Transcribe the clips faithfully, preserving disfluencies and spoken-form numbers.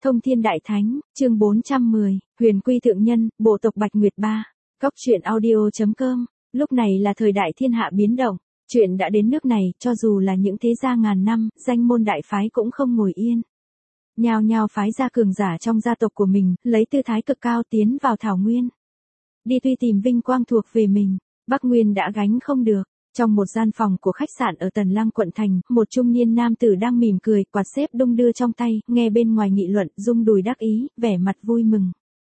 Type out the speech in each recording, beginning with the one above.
Thông Thiên Đại Thánh, chương bốn trăm mười, Huyền Quy Thượng Nhân, bộ tộc Bạch Nguyệt ba. Cóc truyện audio chấm com. Lúc này là thời đại thiên hạ biến động, chuyện đã đến nước này, cho dù là những thế gia ngàn năm, danh môn đại phái cũng không ngồi yên. Nhao nhao phái ra cường giả trong gia tộc của mình, lấy tư thái cực cao tiến vào Thảo Nguyên. Đi truy tìm vinh quang thuộc về mình, Bắc Nguyên đã gánh không được. Trong một gian phòng của khách sạn ở Tần Lăng quận thành, một trung niên nam tử đang mỉm cười, quạt xếp đung đưa trong tay, nghe bên ngoài nghị luận, rung đùi đắc ý, vẻ mặt vui mừng.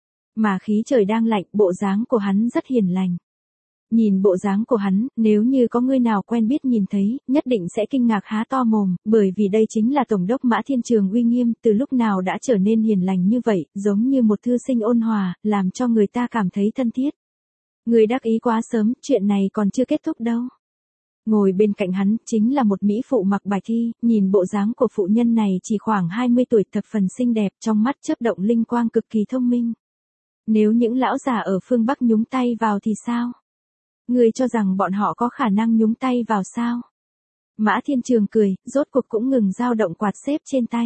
Mà khí trời đang lạnh, bộ dáng của hắn rất hiền lành. Nhìn bộ dáng của hắn, nếu như có người nào quen biết nhìn thấy, nhất định sẽ kinh ngạc há to mồm, bởi vì đây chính là Tổng đốc Mã Thiên Trường uy nghiêm, từ lúc nào đã trở nên hiền lành như vậy, giống như một thư sinh ôn hòa, làm cho người ta cảm thấy thân thiết. Người đắc ý quá sớm, chuyện này còn chưa kết thúc đâu. Ngồi bên cạnh hắn, chính là một mỹ phụ mặc bạch y, nhìn bộ dáng của phụ nhân này chỉ khoảng hai mươi tuổi, thập phần xinh đẹp, trong mắt chớp động linh quang, cực kỳ thông minh. Nếu những lão già ở phương Bắc nhúng tay vào thì sao? Người cho rằng bọn họ có khả năng nhúng tay vào sao? Mã Thiên Trường cười, rốt cuộc cũng ngừng dao động quạt xếp trên tay.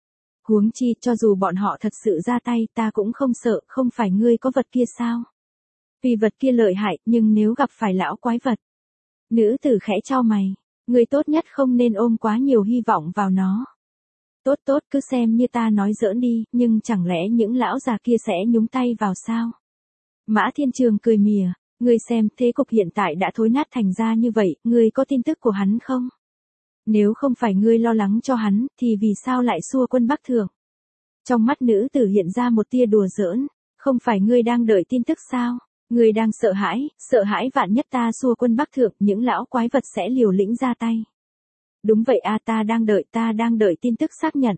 Huống chi, cho dù bọn họ thật sự ra tay, ta cũng không sợ, không phải ngươi có vật kia sao? Vì vật kia lợi hại, nhưng nếu gặp phải lão quái vật. Nữ tử khẽ chau mày, người tốt nhất không nên ôm quá nhiều hy vọng vào nó. Tốt tốt, cứ xem như ta nói giỡn đi, nhưng chẳng lẽ những lão già kia sẽ nhúng tay vào sao? Mã Thiên Trường cười mỉa, ngươi xem, thế cục hiện tại đã thối nát thành ra như vậy, ngươi có tin tức của hắn không? Nếu không phải ngươi lo lắng cho hắn, thì vì sao lại xua quân Bắc Thượng? Trong mắt nữ tử hiện ra một tia đùa giỡn, không phải ngươi đang đợi tin tức sao? Ngươi đang sợ hãi, sợ hãi vạn nhất ta xua quân Bắc Thượng, những lão quái vật sẽ liều lĩnh ra tay. Đúng vậy a, ta đang đợi, ta đang đợi tin tức xác nhận.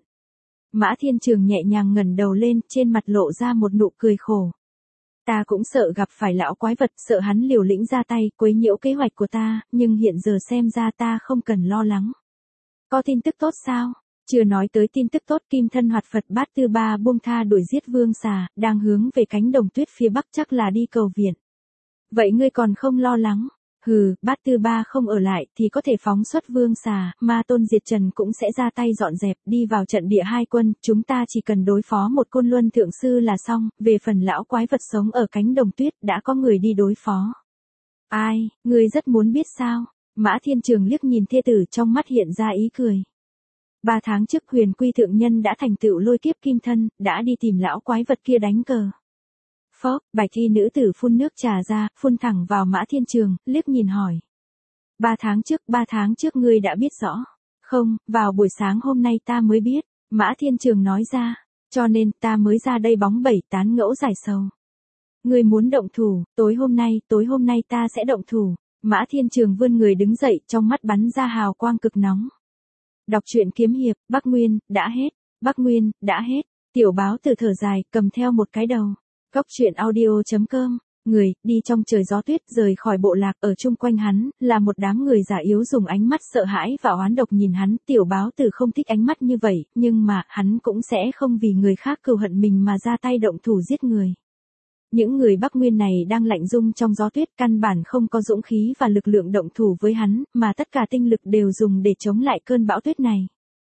Mã Thiên Trường nhẹ nhàng ngẩng đầu lên, trên mặt lộ ra một nụ cười khổ. Ta cũng sợ gặp phải lão quái vật, sợ hắn liều lĩnh ra tay, quấy nhiễu kế hoạch của ta, nhưng hiện giờ xem ra ta không cần lo lắng. Có tin tức tốt sao? Chưa nói tới tin tức tốt, Kim Thân Hoạt Phật Bát Tư Ba buông tha đuổi giết Vương Xà, đang hướng về cánh đồng tuyết phía bắc, chắc là đi cầu viện. Vậy ngươi còn không lo lắng? Hừ, Bát Tư Ba không ở lại thì có thể phóng xuất Vương Xà, Ma Tôn Diệt Trần cũng sẽ ra tay dọn dẹp, đi vào trận địa hai quân, chúng ta chỉ cần đối phó một Côn Luân thượng sư là xong, về phần lão quái vật sống ở cánh đồng tuyết đã có người đi đối phó. Ai, ngươi rất muốn biết sao? Mã Thiên Trường liếc nhìn thê tử, trong mắt hiện ra ý cười. Ba tháng trước Huyền Quy Thượng Nhân đã thành tựu lôi kiếp kim thân, đã đi tìm lão quái vật kia đánh cờ. Phốc, bạch y nữ tử phun nước trà ra, phun thẳng vào Mã Thiên Trường, liếc nhìn hỏi. Ba tháng trước, ba tháng trước ngươi đã biết rõ. Không, vào buổi sáng hôm nay ta mới biết, Mã Thiên Trường nói ra, cho nên ta mới ra đây bóng bẩy tán ngẫu giải sầu. Ngươi muốn động thủ, tối hôm nay, tối hôm nay ta sẽ động thủ. Mã Thiên Trường vươn người đứng dậy, trong mắt bắn ra hào quang cực nóng. Đọc truyện kiếm hiệp, Bắc Nguyên, đã hết, Bắc Nguyên, đã hết, tiểu báo từ thở dài, cầm theo một cái đầu. Cóc truyện audio chấm com, người, đi trong trời gió tuyết, rời khỏi bộ lạc, ở chung quanh hắn, là một đám người già yếu dùng ánh mắt sợ hãi và oán độc nhìn hắn, tiểu báo từ không thích ánh mắt như vậy, nhưng mà, hắn cũng sẽ không vì người khác cừu hận mình mà ra tay động thủ giết người. Những người Bắc Nguyên này đang lạnh rung trong gió tuyết, căn bản không có dũng khí và lực lượng động thủ với hắn, mà tất cả tinh lực đều dùng để chống lại cơn bão tuyết này.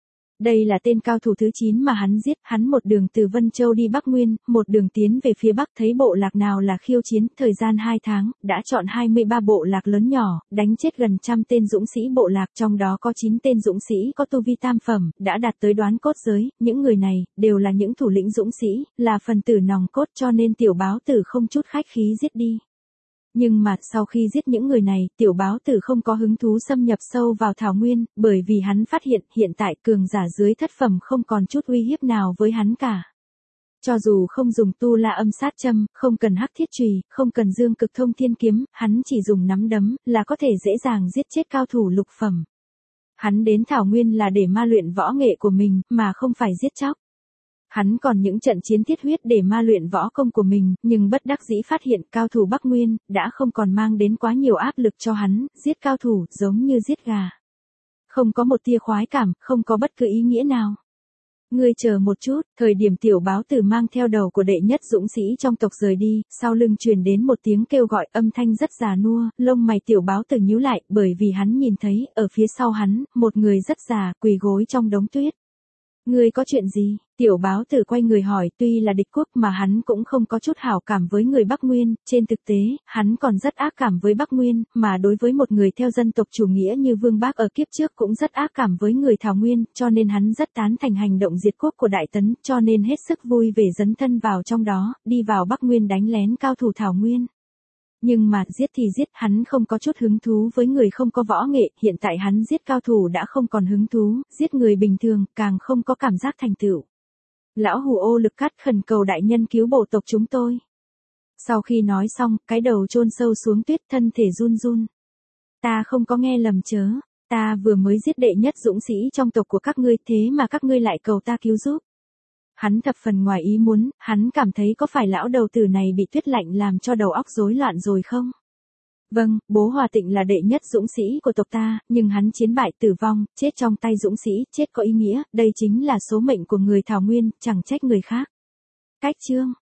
Đây là tên cao thủ thứ chín mà hắn giết, hắn một đường từ Vân Châu đi Bắc Nguyên, một đường tiến về phía Bắc, thấy bộ lạc nào là khiêu chiến, thời gian hai tháng, đã chọn hai mươi ba bộ lạc lớn nhỏ, đánh chết gần trăm tên dũng sĩ bộ lạc, trong đó có chín tên dũng sĩ có tu vi tam phẩm, đã đạt tới đoán cốt giới, những người này, đều là những thủ lĩnh dũng sĩ, là phần tử nòng cốt, cho nên tiểu báo tử không chút khách khí giết đi. Nhưng mà, sau khi giết những người này, tiểu báo tử không có hứng thú xâm nhập sâu vào Thảo Nguyên, bởi vì hắn phát hiện, hiện tại cường giả dưới thất phẩm không còn chút uy hiếp nào với hắn cả. Cho dù không dùng tu la âm sát châm, không cần hắc thiết chùy, không cần dương cực thông thiên kiếm, hắn chỉ dùng nắm đấm, là có thể dễ dàng giết chết cao thủ lục phẩm. Hắn đến Thảo Nguyên là để ma luyện võ nghệ của mình, mà không phải giết chóc. Hắn còn những trận chiến thiết huyết để ma luyện võ công của mình, nhưng bất đắc dĩ phát hiện cao thủ Bắc Nguyên, đã không còn mang đến quá nhiều áp lực cho hắn, giết cao thủ, giống như giết gà. Không có một tia khoái cảm, không có bất cứ ý nghĩa nào. Ngươi chờ một chút, thời điểm tiểu báo tử mang theo đầu của đệ nhất dũng sĩ trong tộc rời đi, sau lưng truyền đến một tiếng kêu gọi, âm thanh rất già nua, lông mày tiểu báo tử nhíu lại, bởi vì hắn nhìn thấy, ở phía sau hắn, một người rất già, quỳ gối trong đống tuyết. Ngươi có chuyện gì? Tiểu báo tử quay người hỏi, tuy là địch quốc mà hắn cũng không có chút hảo cảm với người Bắc Nguyên, trên thực tế, hắn còn rất ác cảm với Bắc Nguyên, mà đối với một người theo dân tộc chủ nghĩa như Vương Bác ở kiếp trước cũng rất ác cảm với người Thảo Nguyên, cho nên hắn rất tán thành hành động diệt quốc của Đại Tấn, cho nên hết sức vui vẻ dấn thân vào trong đó, đi vào Bắc Nguyên đánh lén cao thủ Thảo Nguyên. Nhưng mà, giết thì giết, hắn không có chút hứng thú với người không có võ nghệ, hiện tại hắn giết cao thủ đã không còn hứng thú, giết người bình thường, càng không có cảm giác thành tựu. Lão Hù ô lực cắt khẩn cầu đại nhân cứu bộ tộc chúng tôi. Sau khi nói xong, cái đầu chôn sâu xuống tuyết, thân thể run run. Ta không có nghe lầm chớ, ta vừa mới giết đệ nhất dũng sĩ trong tộc của các ngươi, thế mà các ngươi lại cầu ta cứu giúp. Hắn thập phần ngoài ý muốn, hắn cảm thấy có phải lão đầu tử này bị tuyết lạnh làm cho đầu óc rối loạn rồi không? Vâng, bố Hòa Tịnh là đệ nhất dũng sĩ của tộc ta, nhưng hắn chiến bại tử vong, chết trong tay dũng sĩ, chết có ý nghĩa, đây chính là số mệnh của người Thảo Nguyên, chẳng trách người khác. Cách chương